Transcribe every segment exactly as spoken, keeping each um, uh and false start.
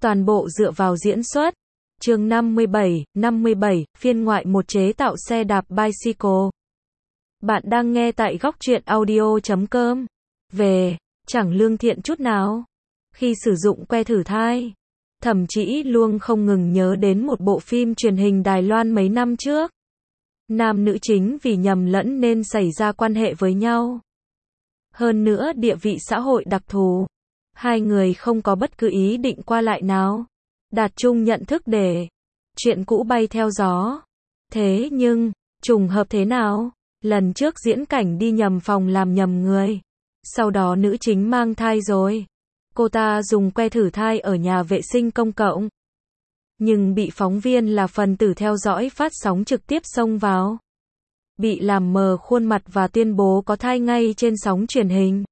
Toàn bộ dựa vào diễn xuất. Chương năm mươi bảy, năm mươi bảy, phiên ngoại một chế tạo xe đạp bicycle. Bạn đang nghe tại góc truyện audio chấm com. Về, chẳng lương thiện chút nào. Khi sử dụng que thử thai, Thẩm Chỉ luôn không ngừng nhớ đến một bộ phim truyền hình Đài Loan mấy năm trước. Nam nữ chính vì nhầm lẫn nên xảy ra quan hệ với nhau. Hơn nữa địa vị xã hội đặc thù. Hai người không có bất cứ ý định qua lại nào. Đạt chung nhận thức để chuyện cũ bay theo gió. Thế nhưng, trùng hợp thế nào? Lần trước diễn cảnh đi nhầm phòng làm nhầm người. Sau đó nữ chính mang thai rồi. Cô ta dùng que thử thai ở nhà vệ sinh công cộng. Nhưng bị phóng viên là phần tử theo dõi phát sóng trực tiếp xông vào. Bị làm mờ khuôn mặt và tuyên bố có thai ngay trên sóng truyền hình.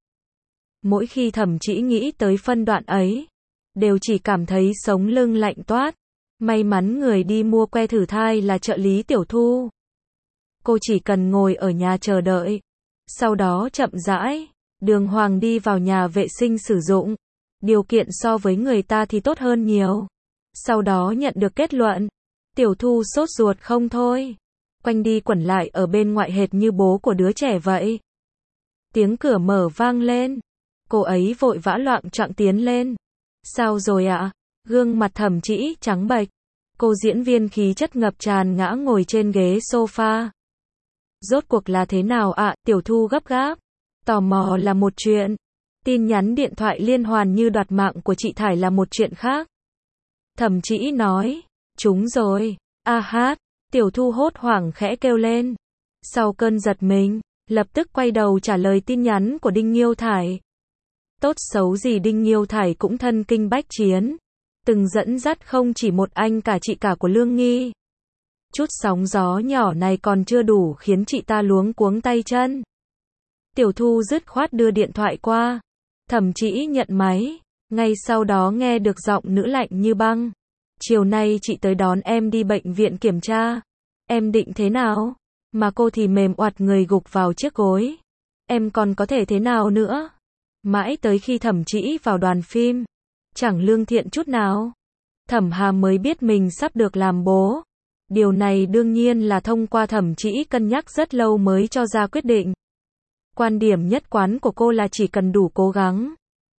Mỗi khi Thẩm Chỉ nghĩ tới phân đoạn ấy, đều chỉ cảm thấy sống lưng lạnh toát. May mắn người đi mua que thử thai là trợ lý Tiểu Thu. Cô chỉ cần ngồi ở nhà chờ đợi. Sau đó chậm rãi, đường hoàng đi vào nhà vệ sinh sử dụng. Điều kiện so với người ta thì tốt hơn nhiều. Sau đó nhận được kết luận. Tiểu Thu sốt ruột không thôi. Quanh đi quẩn lại ở bên ngoại hệt như bố của đứa trẻ vậy. Tiếng cửa mở vang lên. Cô ấy vội vã loạng choạng tiến lên. Sao rồi ạ? À? Gương mặt Thẩm Chỉ trắng bệch. Cô diễn viên khí chất ngập tràn ngã ngồi trên ghế sofa. Rốt cuộc là thế nào ạ? À? Tiểu Thu gấp gáp. Tò mò là một chuyện. Tin nhắn điện thoại liên hoàn như đoạt mạng của chị Thải là một chuyện khác. Thẩm Chỉ nói. Chúng rồi. A hát. Tiểu Thu hốt hoảng khẽ kêu lên. Sau cơn giật mình, lập tức quay đầu trả lời tin nhắn của Đinh Nghiêu Thải. Tốt xấu gì Đinh Nghiêu Thải cũng thân kinh bách chiến. Từng dẫn dắt không chỉ một anh cả chị cả của Lương Nghi. Chút sóng gió nhỏ này còn chưa đủ khiến chị ta luống cuống tay chân. Tiểu Thu dứt khoát đưa điện thoại qua. Thẩm Chỉ nhận máy. Ngay sau đó nghe được giọng nữ lạnh như băng. Chiều nay chị tới đón em đi bệnh viện kiểm tra. Em định thế nào? Mà cô thì mềm oặt người gục vào chiếc gối. Em còn có thể thế nào nữa? Mãi tới khi Thẩm Chỉ vào đoàn phim. Chẳng lương thiện chút nào. Thẩm Hà mới biết mình sắp được làm bố. Điều này đương nhiên là thông qua Thẩm Chỉ cân nhắc rất lâu mới cho ra quyết định. Quan điểm nhất quán của cô là chỉ cần đủ cố gắng.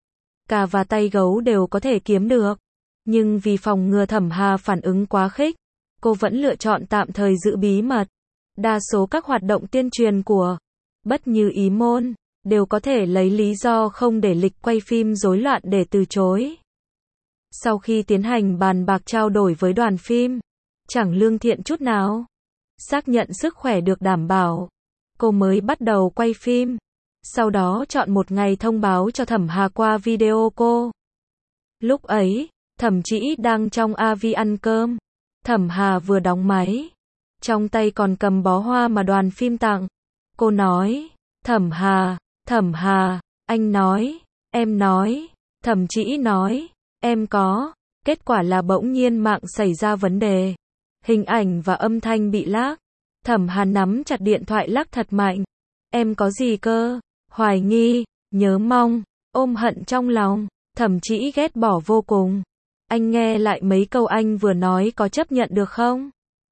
Cà và tay gấu đều có thể kiếm được. Nhưng vì phòng ngừa Thẩm Hà phản ứng quá khích, cô vẫn lựa chọn tạm thời giữ bí mật. Đa số các hoạt động tuyên truyền của Bất Như Ý Môn đều có thể lấy lý do không để lịch quay phim rối loạn để từ chối. Sau khi tiến hành bàn bạc trao đổi với đoàn phim, chẳng lương thiện chút nào, xác nhận sức khỏe được đảm bảo, cô mới bắt đầu quay phim. Sau đó chọn một ngày thông báo cho Thẩm Hà qua video call. Lúc ấy, Thẩm Chỉ đang trong a vê ăn cơm. Thẩm Hà vừa đóng máy, trong tay còn cầm bó hoa mà đoàn phim tặng. Cô nói, Thẩm Hà, Thẩm Hà, anh nói, em nói, Thẩm Chỉ nói, em có. Kết quả là bỗng nhiên mạng xảy ra vấn đề. Hình ảnh và âm thanh bị lag. Thẩm Hà nắm chặt điện thoại lắc thật mạnh. Em có gì cơ? Hoài nghi, nhớ mong, ôm hận trong lòng. Thẩm Chỉ ghét bỏ vô cùng. Anh nghe lại mấy câu anh vừa nói có chấp nhận được không?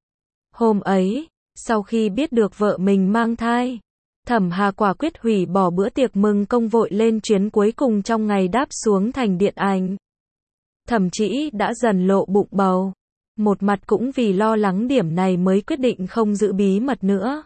Hôm ấy, sau khi biết được vợ mình mang thai, Thẩm Hà quả quyết hủy bỏ bữa tiệc mừng công vội lên chuyến cuối cùng trong ngày đáp xuống thành điện ảnh. Thẩm Chỉ đã dần lộ bụng bầu. Một mặt cũng vì lo lắng điểm này mới quyết định không giữ bí mật nữa.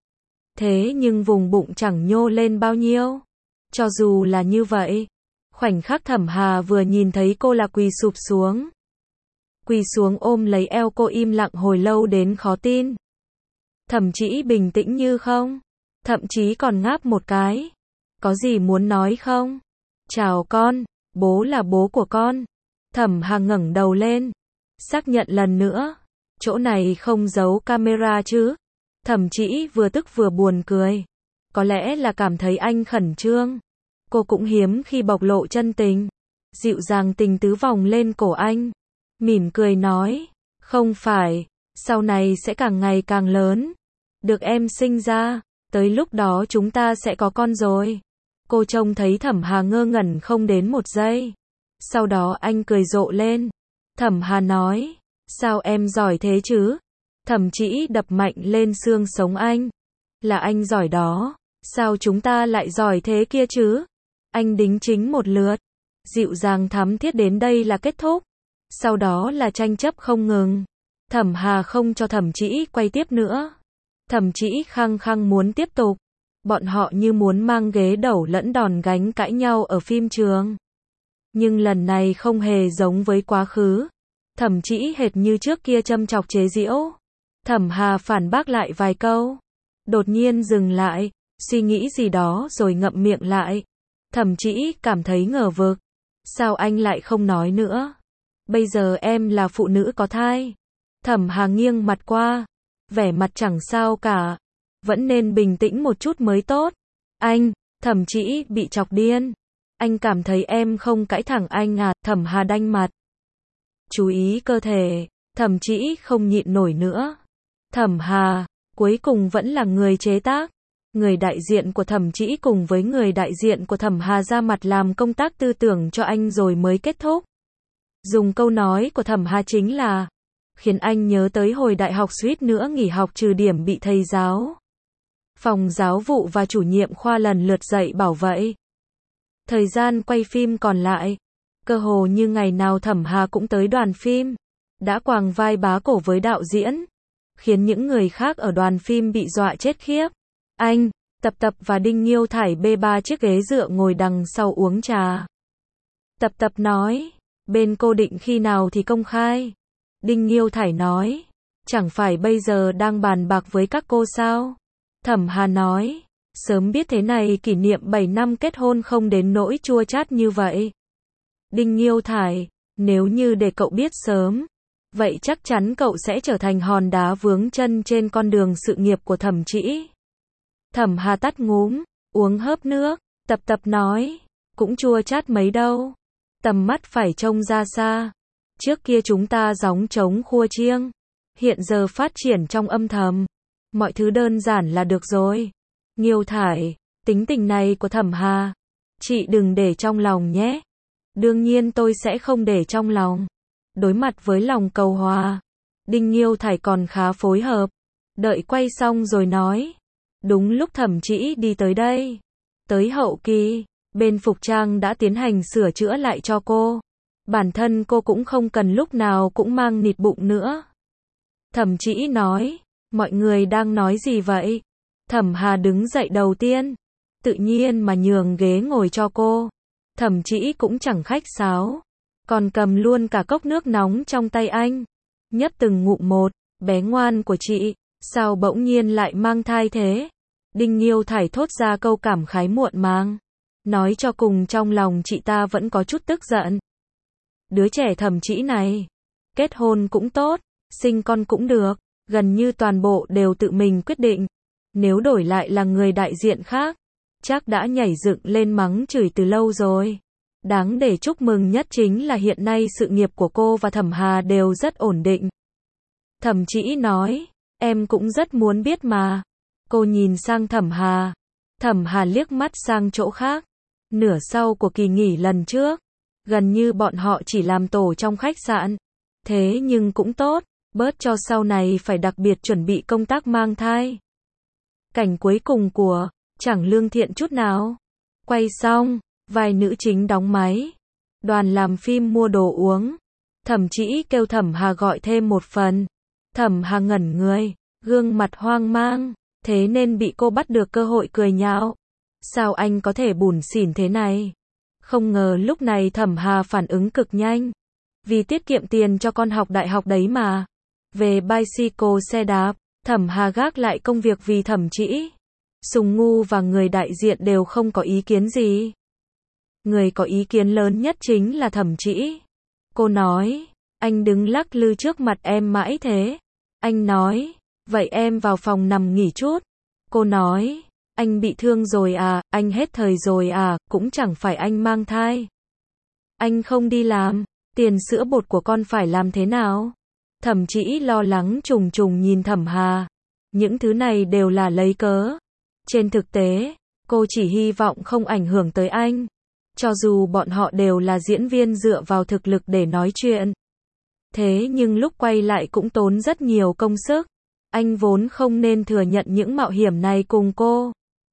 Thế nhưng vùng bụng chẳng nhô lên bao nhiêu. Cho dù là như vậy, khoảnh khắc Thẩm Hà vừa nhìn thấy cô là quỳ sụp xuống. Quỳ xuống ôm lấy eo cô im lặng hồi lâu đến khó tin. Thẩm Chỉ bình tĩnh như không. Thậm chí còn ngáp một cái. Có gì muốn nói không? Chào con, bố là bố của con. Thẩm Hà ngẩng đầu lên. Xác nhận lần nữa. Chỗ này không giấu camera chứ? Thẩm Chỉ vừa tức vừa buồn cười. Có lẽ là cảm thấy anh khẩn trương. Cô cũng hiếm khi bộc lộ chân tình. Dịu dàng tình tứ vòng lên cổ anh. Mỉm cười nói. Không phải. Sau này sẽ càng ngày càng lớn. Được em sinh ra. Tới lúc đó chúng ta sẽ có con rồi. Cô trông thấy Thẩm Hà ngơ ngẩn không đến một giây. Sau đó anh cười rộ lên. Thẩm Hà nói, sao em giỏi thế chứ? Thẩm Trĩ đập mạnh lên xương sống anh. Là anh giỏi đó, sao chúng ta lại giỏi thế kia chứ? Anh đính chính một lượt, dịu dàng thắm thiết đến đây là kết thúc. Sau đó là tranh chấp không ngừng. Thẩm Hà không cho Thẩm Trĩ quay tiếp nữa. Thẩm Trĩ khăng khăng muốn tiếp tục. Bọn họ như muốn mang ghế đầu lẫn đòn gánh cãi nhau ở phim trường. Nhưng lần này không hề giống với quá khứ. Thẩm Trĩ hệt như trước kia châm chọc chế giễu. Thẩm Hà phản bác lại vài câu. Đột nhiên dừng lại, suy nghĩ gì đó rồi ngậm miệng lại. Thẩm Trĩ cảm thấy ngờ vực. Sao anh lại không nói nữa? Bây giờ em là phụ nữ có thai. Thẩm Hà nghiêng mặt qua. Vẻ mặt chẳng sao cả. Vẫn nên bình tĩnh một chút mới tốt. Anh, Thẩm Trĩ bị chọc điên. Anh cảm thấy em không cãi thẳng anh à? Thẩm Hà đanh mặt. Chú ý cơ thể. Thẩm Trĩ không nhịn nổi nữa. Thẩm Hà, cuối cùng vẫn là người chế tác. Người đại diện của Thẩm Trĩ cùng với người đại diện của Thẩm Hà ra mặt làm công tác tư tưởng cho anh rồi mới kết thúc. Dùng câu nói của Thẩm Hà chính là khiến anh nhớ tới hồi đại học suýt nữa nghỉ học trừ điểm bị thầy giáo phòng giáo vụ và chủ nhiệm khoa lần lượt dạy bảo vậy. Thời gian quay phim còn lại, cơ hồ như ngày nào Thẩm Hà cũng tới đoàn phim, đã quàng vai bá cổ với đạo diễn, khiến những người khác ở đoàn phim bị dọa chết khiếp. Anh, Tập Tập và Đinh Nghiêu Thải bê ba chiếc ghế dựa ngồi đằng sau uống trà. Tập Tập nói, bên cô định khi nào thì công khai. Đinh Nghiêu Thải nói, chẳng phải bây giờ đang bàn bạc với các cô sao? Thẩm Hà nói, sớm biết thế này kỷ niệm bảy năm kết hôn không đến nỗi chua chát như vậy. Đinh Nghiêu Thải, nếu như để cậu biết sớm, vậy chắc chắn cậu sẽ trở thành hòn đá vướng chân trên con đường sự nghiệp của Thẩm Trĩ. Thẩm Hà tắt ngúm, uống hớp nước. Tập Tập nói, cũng chua chát mấy đâu. Tầm mắt phải trông ra xa. Trước kia chúng ta gióng trống khua chiêng. Hiện giờ phát triển trong âm thầm. Mọi thứ đơn giản là được rồi. Nghiêu Thải, tính tình này của Thẩm Hà, chị đừng để trong lòng nhé. Đương nhiên tôi sẽ không để trong lòng. Đối mặt với lòng cầu hòa, Đinh Nghiêu Thải còn khá phối hợp. Đợi quay xong rồi nói. Đúng lúc Thẩm Trĩ đi tới đây. Tới hậu kỳ, bên phục trang đã tiến hành sửa chữa lại cho cô. Bản thân cô cũng không cần lúc nào cũng mang nịt bụng nữa. Thẩm Trĩ nói, mọi người đang nói gì vậy? Thẩm Hà đứng dậy đầu tiên, tự nhiên mà nhường ghế ngồi cho cô. Thẩm Trĩ cũng chẳng khách sáo, còn cầm luôn cả cốc nước nóng trong tay anh. Nhấp từng ngụm một, bé ngoan của chị, sao bỗng nhiên lại mang thai thế? Đinh Nghiêu Thải thốt ra câu cảm khái muộn màng. Nói cho cùng trong lòng chị ta vẫn có chút tức giận. Đứa trẻ Thẩm Trĩ này, kết hôn cũng tốt, sinh con cũng được, gần như toàn bộ đều tự mình quyết định. Nếu đổi lại là người đại diện khác, chắc đã nhảy dựng lên mắng chửi từ lâu rồi. Đáng để chúc mừng nhất chính là hiện nay sự nghiệp của cô và Thẩm Hà đều rất ổn định. Thẩm Trĩ nói, em cũng rất muốn biết mà. Cô nhìn sang Thẩm Hà. Thẩm Hà liếc mắt sang chỗ khác. Nửa sau của kỳ nghỉ lần trước, gần như bọn họ chỉ làm tổ trong khách sạn. Thế nhưng cũng tốt, bớt cho sau này phải đặc biệt chuẩn bị công tác mang thai. Cảnh cuối cùng của Chẳng Lương Thiện chút nào. Quay xong, vai nữ chính đóng máy. Đoàn làm phim mua đồ uống. Thẩm Trĩ kêu Thẩm Hà gọi thêm một phần. Thẩm Hà ngẩn người, gương mặt hoang mang, thế nên bị cô bắt được cơ hội cười nhạo. Sao anh có thể bủn xỉn thế này? Không ngờ lúc này Thẩm Hà phản ứng cực nhanh. Vì tiết kiệm tiền cho con học đại học đấy mà. Về bicycle xe đạp, Thẩm Hà gác lại công việc vì Thẩm Trĩ. Sùng Ngu và người đại diện đều không có ý kiến gì. Người có ý kiến lớn nhất chính là Thẩm Trĩ. Cô nói, anh đứng lắc lư trước mặt em mãi thế. Anh nói, vậy em vào phòng nằm nghỉ chút. Cô nói, anh bị thương rồi à, anh hết thời rồi à, cũng chẳng phải anh mang thai. Anh không đi làm, tiền sữa bột của con phải làm thế nào? Thẩm Trĩ lo lắng trùng trùng nhìn Thẩm Hà. Những thứ này đều là lấy cớ. Trên thực tế, cô chỉ hy vọng không ảnh hưởng tới anh. Cho dù bọn họ đều là diễn viên dựa vào thực lực để nói chuyện. Thế nhưng lúc quay lại cũng tốn rất nhiều công sức. Anh vốn không nên thừa nhận những mạo hiểm này cùng cô.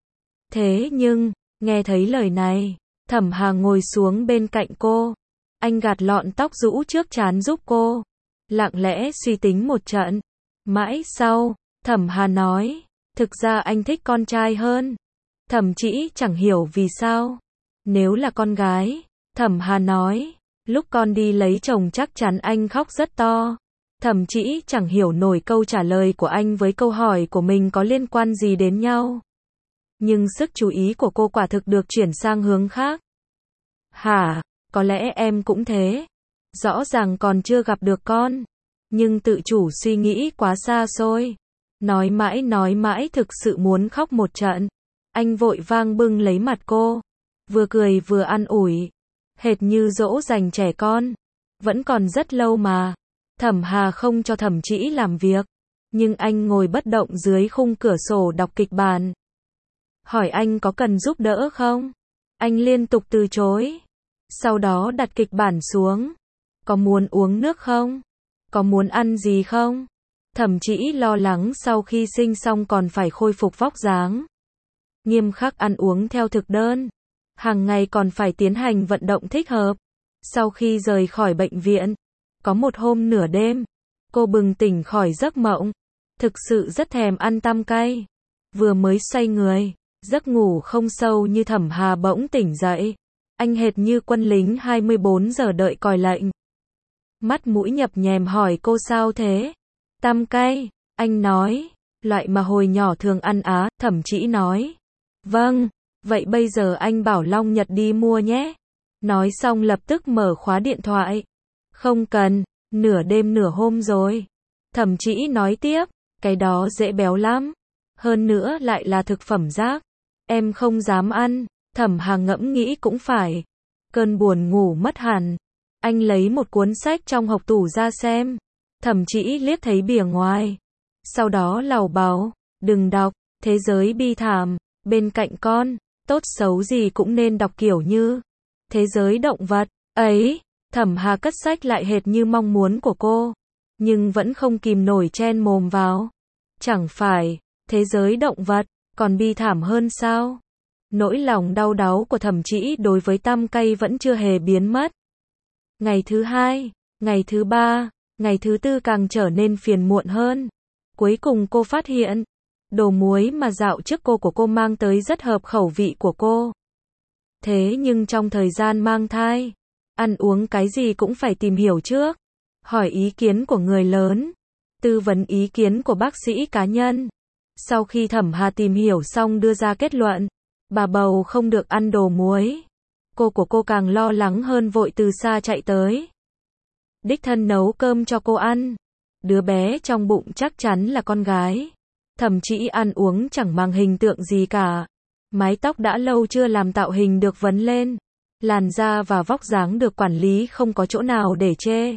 Thế nhưng, nghe thấy lời này, Thẩm Hà ngồi xuống bên cạnh cô. Anh gạt lọn tóc rũ trước trán giúp cô. Lặng lẽ suy tính một trận. Mãi sau, Thẩm Hà nói, thực ra anh thích con trai hơn. Thẩm Chỉ chẳng hiểu vì sao. Nếu là con gái, Thẩm Hà nói, lúc con đi lấy chồng chắc chắn anh khóc rất to. Thẩm Chỉ chẳng hiểu nổi câu trả lời của anh với câu hỏi của mình có liên quan gì đến nhau. Nhưng sức chú ý của cô quả thực được chuyển sang hướng khác. Hả, có lẽ em cũng thế. Rõ ràng còn chưa gặp được con. Nhưng tự chủ suy nghĩ quá xa xôi. Nói mãi nói mãi thực sự muốn khóc một trận. Anh vội vang bưng lấy mặt cô. Vừa cười vừa an ủi. Hệt như dỗ dành trẻ con. Vẫn còn rất lâu mà. Thẩm Hà không cho Thẩm Chỉ làm việc. Nhưng anh ngồi bất động dưới khung cửa sổ đọc kịch bản. Hỏi anh có cần giúp đỡ không? Anh liên tục từ chối. Sau đó đặt kịch bản xuống. Có muốn uống nước không? Có muốn ăn gì không? Thẩm Chỉ lo lắng sau khi sinh xong còn phải khôi phục vóc dáng. Nghiêm khắc ăn uống theo thực đơn. Hàng ngày còn phải tiến hành vận động thích hợp. Sau khi rời khỏi bệnh viện, có một hôm nửa đêm, cô bừng tỉnh khỏi giấc mộng. Thực sự rất thèm ăn tăm cay. Vừa mới xoay người, giấc ngủ không sâu như Thẩm Hà bỗng tỉnh dậy. Anh hệt như quân lính hai mươi bốn giờ đợi còi lệnh. Mắt mũi nhập nhèm hỏi cô sao thế? Tăm cay, anh nói, loại mà hồi nhỏ thường ăn á. Thẩm Chỉ nói, vâng, vậy bây giờ anh bảo Long Nhật đi mua nhé. Nói xong lập tức mở khóa điện thoại. Không cần, nửa đêm nửa hôm rồi. Thẩm Chỉ nói tiếp, cái đó dễ béo lắm. Hơn nữa lại là thực phẩm rác. Em không dám ăn. Thẩm Hà ngẫm nghĩ cũng phải. Cơn buồn ngủ mất hẳn. Anh lấy một cuốn sách trong hộc tủ ra xem. Thẩm Chỉ liếc thấy bìa ngoài. Sau đó lầu bầu, đừng đọc, thế giới bi thảm, bên cạnh con, tốt xấu gì cũng nên đọc kiểu như thế giới động vật. Ấy, Thẩm Hà cất sách lại hệt như mong muốn của cô. Nhưng vẫn không kìm nổi chen mồm vào. Chẳng phải, thế giới động vật, còn bi thảm hơn sao? Nỗi lòng đau đáu của Thẩm Chỉ đối với tăm cay vẫn chưa hề biến mất. Ngày thứ hai, ngày thứ ba, ngày thứ tư càng trở nên phiền muộn hơn. Cuối cùng cô phát hiện, đồ muối mà dạo trước cô của cô mang tới rất hợp khẩu vị của cô. Thế nhưng trong thời gian mang thai, ăn uống cái gì cũng phải tìm hiểu trước. Hỏi ý kiến của người lớn. Tư vấn ý kiến của bác sĩ cá nhân. Sau khi Thẩm Hà tìm hiểu xong đưa ra kết luận. Bà bầu không được ăn đồ muối. Cô của cô càng lo lắng hơn vội từ xa chạy tới. Đích thân nấu cơm cho cô ăn. Đứa bé trong bụng chắc chắn là con gái. Thẩm Chỉ ăn uống chẳng mang hình tượng gì cả. Mái tóc đã lâu chưa làm tạo hình được vấn lên. Làn da và vóc dáng được quản lý không có chỗ nào để chê.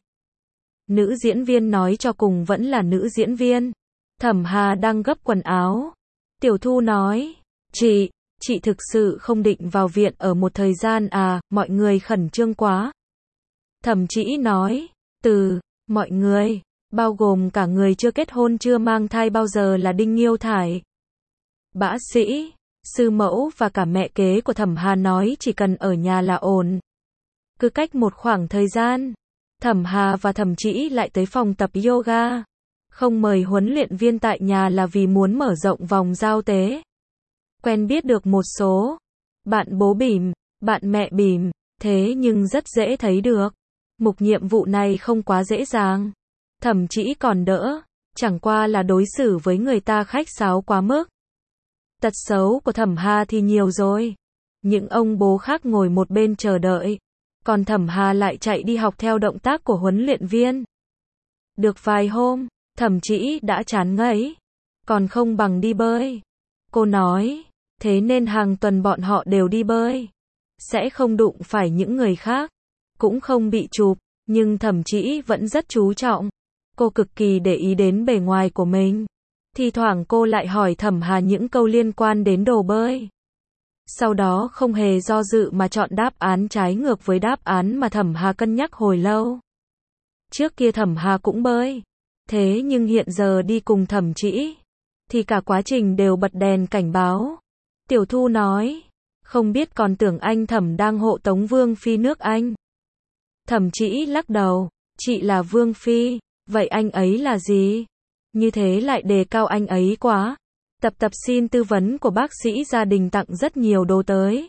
Nữ diễn viên nói cho cùng vẫn là nữ diễn viên. Thẩm Hà đang gấp quần áo. Tiểu Thu nói, chị, chị thực sự không định vào viện ở một thời gian à, mọi người khẩn trương quá. Thẩm Chỉ nói, từ, mọi người, bao gồm cả người chưa kết hôn chưa mang thai bao giờ là Đinh Nghiêu Thải. Bác sĩ, sư mẫu và cả mẹ kế của Thẩm Hà nói chỉ cần ở nhà là ổn. Cứ cách một khoảng thời gian, Thẩm Hà và Thẩm Chỉ lại tới phòng tập yoga. Không mời huấn luyện viên tại nhà là vì muốn mở rộng vòng giao tế. Quen biết được một số bạn bố bỉm, bạn mẹ bỉm, thế nhưng rất dễ thấy được. Mục nhiệm vụ này không quá dễ dàng. Thẩm Chỉ còn đỡ, chẳng qua là đối xử với người ta khách sáo quá mức. Tật xấu của Thẩm Hà thì nhiều rồi. Những ông bố khác ngồi một bên chờ đợi. Còn Thẩm Hà lại chạy đi học theo động tác của huấn luyện viên. Được vài hôm, Thẩm Chỉ đã chán ngấy. Còn không bằng đi bơi. Cô nói, thế nên hàng tuần bọn họ đều đi bơi. Sẽ không đụng phải những người khác. Cũng không bị chụp, nhưng Thẩm Chỉ vẫn rất chú trọng. Cô cực kỳ để ý đến bề ngoài của mình. Thì thoảng cô lại hỏi Thẩm Hà những câu liên quan đến đồ bơi. Sau đó không hề do dự mà chọn đáp án trái ngược với đáp án mà Thẩm Hà cân nhắc hồi lâu. Trước kia Thẩm Hà cũng bơi, thế nhưng hiện giờ đi cùng Thẩm Trĩ, thì cả quá trình đều bật đèn cảnh báo. Tiểu Thu nói, không biết còn tưởng anh Thẩm đang hộ tống Vương Phi nước Anh. Thẩm Trĩ lắc đầu, chị là Vương Phi, vậy anh ấy là gì? Như thế lại đề cao anh ấy quá. Tập tập xin tư vấn của bác sĩ gia đình tặng rất nhiều đồ tới.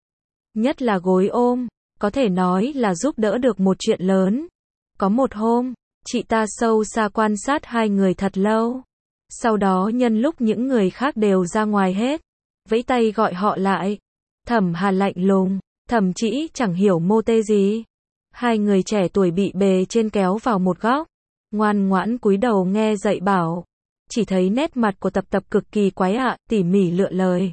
Nhất là gối ôm, có thể nói là giúp đỡ được một chuyện lớn. Có một hôm, chị ta sâu xa quan sát hai người thật lâu. Sau đó nhân lúc những người khác đều ra ngoài hết, vẫy tay gọi họ lại. Thẩm Hà lạnh lùng, Thẩm Trĩ chẳng hiểu mô tê gì. Hai người trẻ tuổi bị bề trên kéo vào một góc, ngoan ngoãn cúi đầu nghe dạy bảo. Chỉ thấy nét mặt của Tập Tập cực kỳ quái ạ, tỉ mỉ lựa lời.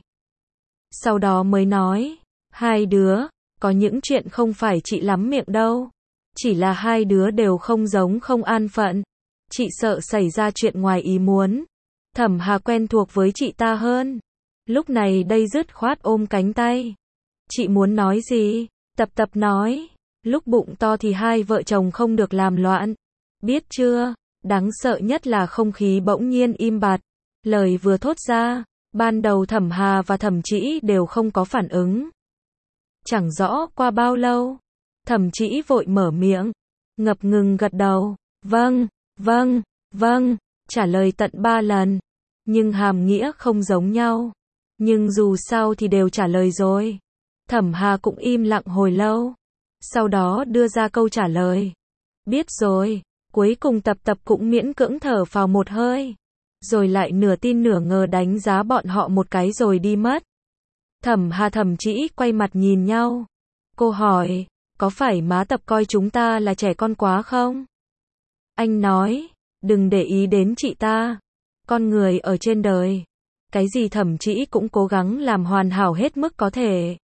Sau đó mới nói, hai đứa, có những chuyện không phải chị lắm miệng đâu. Chỉ là hai đứa đều không giống không an phận. Chị sợ xảy ra chuyện ngoài ý muốn. Thẩm Hà quen thuộc với chị ta hơn. Lúc này đây dứt khoát ôm cánh tay. Chị muốn nói gì? Tập Tập nói, lúc bụng to thì hai vợ chồng không được làm loạn. Biết chưa? Đáng sợ nhất là không khí bỗng nhiên im bặt. Lời vừa thốt ra, ban đầu Thẩm Hà và Thẩm Trĩ đều không có phản ứng. Chẳng rõ qua bao lâu, Thẩm Trĩ vội mở miệng, ngập ngừng gật đầu, vâng, vâng, vâng, trả lời tận ba lần. Nhưng hàm nghĩa không giống nhau. Nhưng dù sao thì đều trả lời rồi. Thẩm Hà cũng im lặng hồi lâu. Sau đó đưa ra câu trả lời. Biết rồi. Cuối cùng Tập Tập cũng miễn cưỡng thở phào một hơi. Rồi lại nửa tin nửa ngờ đánh giá bọn họ một cái rồi đi mất. Thẩm Hà Thẩm Trĩ quay mặt nhìn nhau. Cô hỏi, có phải má Tập coi chúng ta là trẻ con quá không? Anh nói, đừng để ý đến chị ta. Con người ở trên đời, cái gì Thẩm Trĩ cũng cố gắng làm hoàn hảo hết mức có thể.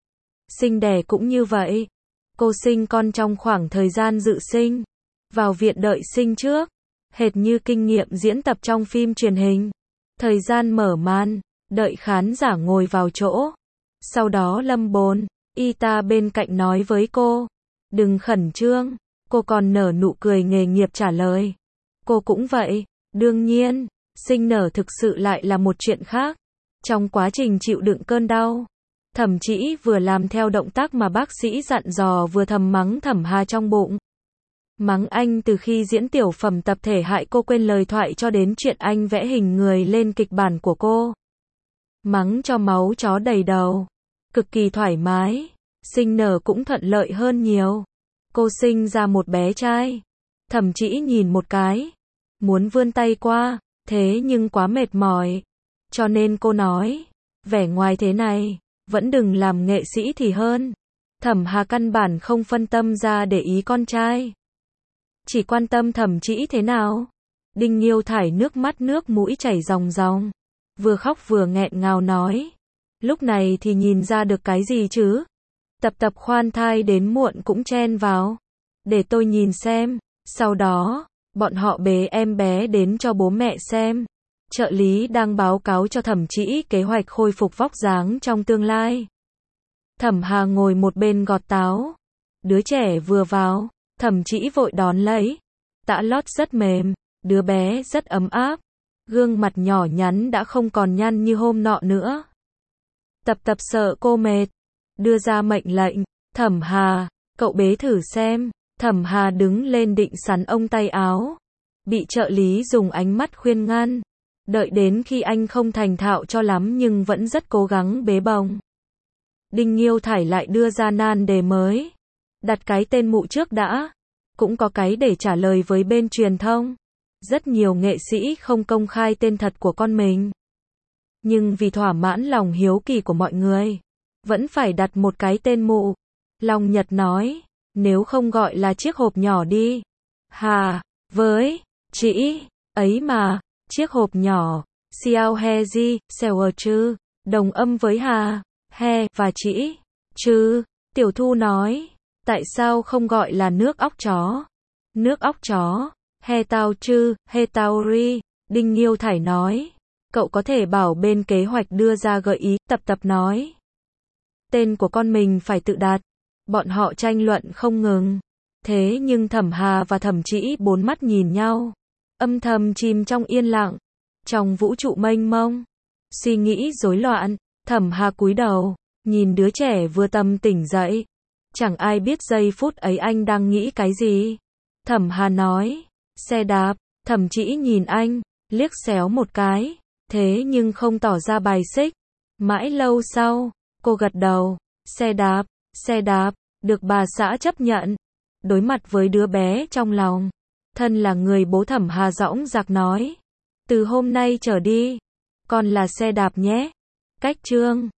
Sinh đẻ cũng như vậy. Cô sinh con trong khoảng thời gian dự sinh. Vào viện đợi sinh trước. Hệt như kinh nghiệm diễn tập trong phim truyền hình. Thời gian mở màn, đợi khán giả ngồi vào chỗ. Sau đó Lâm Bồn, y tá bên cạnh nói với cô. Đừng khẩn trương. Cô còn nở nụ cười nghề nghiệp trả lời. Cô cũng vậy. Đương nhiên, sinh nở thực sự lại là một chuyện khác. Trong quá trình chịu đựng cơn đau, Thẩm Trĩ vừa làm theo động tác mà bác sĩ dặn dò vừa thầm mắng Thẩm Hà trong bụng. Mắng anh từ khi diễn tiểu phẩm tập thể hại cô quên lời thoại cho đến chuyện anh vẽ hình người lên kịch bản của cô. Mắng cho máu chó đầy đầu. Cực kỳ thoải mái. Sinh nở cũng thuận lợi hơn nhiều. Cô sinh ra một bé trai. Thẩm Trĩ nhìn một cái. Muốn vươn tay qua, thế nhưng quá mệt mỏi. Cho nên cô nói, vẻ ngoài thế này, vẫn đừng làm nghệ sĩ thì hơn. Thẩm Hà căn bản không phân tâm ra để ý con trai. Chỉ quan tâm Thẩm Trĩ thế nào. Đinh Nghiêu thải nước mắt nước mũi chảy ròng ròng. Vừa khóc vừa nghẹn ngào nói. Lúc này thì nhìn ra được cái gì chứ? Tập Tập khoan thai đến muộn cũng chen vào. Để tôi nhìn xem. Sau đó, bọn họ bế em bé đến cho bố mẹ xem. Trợ lý đang báo cáo cho Thẩm Trĩ kế hoạch khôi phục vóc dáng trong tương lai. Thẩm Hà ngồi một bên gọt táo. Đứa trẻ vừa vào, Thẩm Trĩ vội đón lấy. Tã lót rất mềm, đứa bé rất ấm áp. Gương mặt nhỏ nhắn đã không còn nhăn như hôm nọ nữa. Tập Tập sợ cô mệt, đưa ra mệnh lệnh. Thẩm Hà, cậu bế thử xem. Thẩm Hà đứng lên định sắn ông tay áo. Bị trợ lý dùng ánh mắt khuyên ngăn. Đợi đến khi anh không thành thạo cho lắm nhưng vẫn rất cố gắng bế bồng. Đinh Nghiêu thải lại đưa ra nan đề mới. Đặt cái tên mụ trước đã. Cũng có cái để trả lời với bên truyền thông. Rất nhiều nghệ sĩ không công khai tên thật của con mình. Nhưng vì thỏa mãn lòng hiếu kỳ của mọi người, vẫn phải đặt một cái tên mụ. Long Nhật nói, nếu không gọi là chiếc hộp nhỏ đi. Hà, với, Trĩ, ấy mà, chiếc hộp nhỏ, Xiao He Ji, Sewer chứ, đồng âm với Hà, He và Trĩ, chứ. Tiểu Thu nói, tại sao không gọi là nước óc chó? Nước óc chó, He Tao chứ, He Tao Ri. Đinh Nghiêu thải nói, cậu có thể bảo bên kế hoạch đưa ra gợi ý. Tập Tập nói, tên của con mình phải tự đặt. Bọn họ tranh luận không ngừng. Thế nhưng Thẩm Hà và Thẩm Trĩ bốn mắt nhìn nhau, âm thầm chìm trong yên lặng, trong vũ trụ mênh mông, suy nghĩ rối loạn. Thẩm Hà cúi đầu, nhìn đứa trẻ vừa tầm tỉnh dậy. Chẳng ai biết giây phút ấy anh đang nghĩ cái gì. Thẩm Hà nói, xe đạp. Thẩm Trĩ nhìn anh, liếc xéo một cái, thế nhưng không tỏ ra bài xích. Mãi lâu sau, cô gật đầu, xe đạp, xe đạp, được bà xã chấp nhận. Đối mặt với đứa bé trong lòng, thân là người bố Thẩm Hà dõng dạc nói, từ hôm nay trở đi, con là xe đạp nhé. Cách chương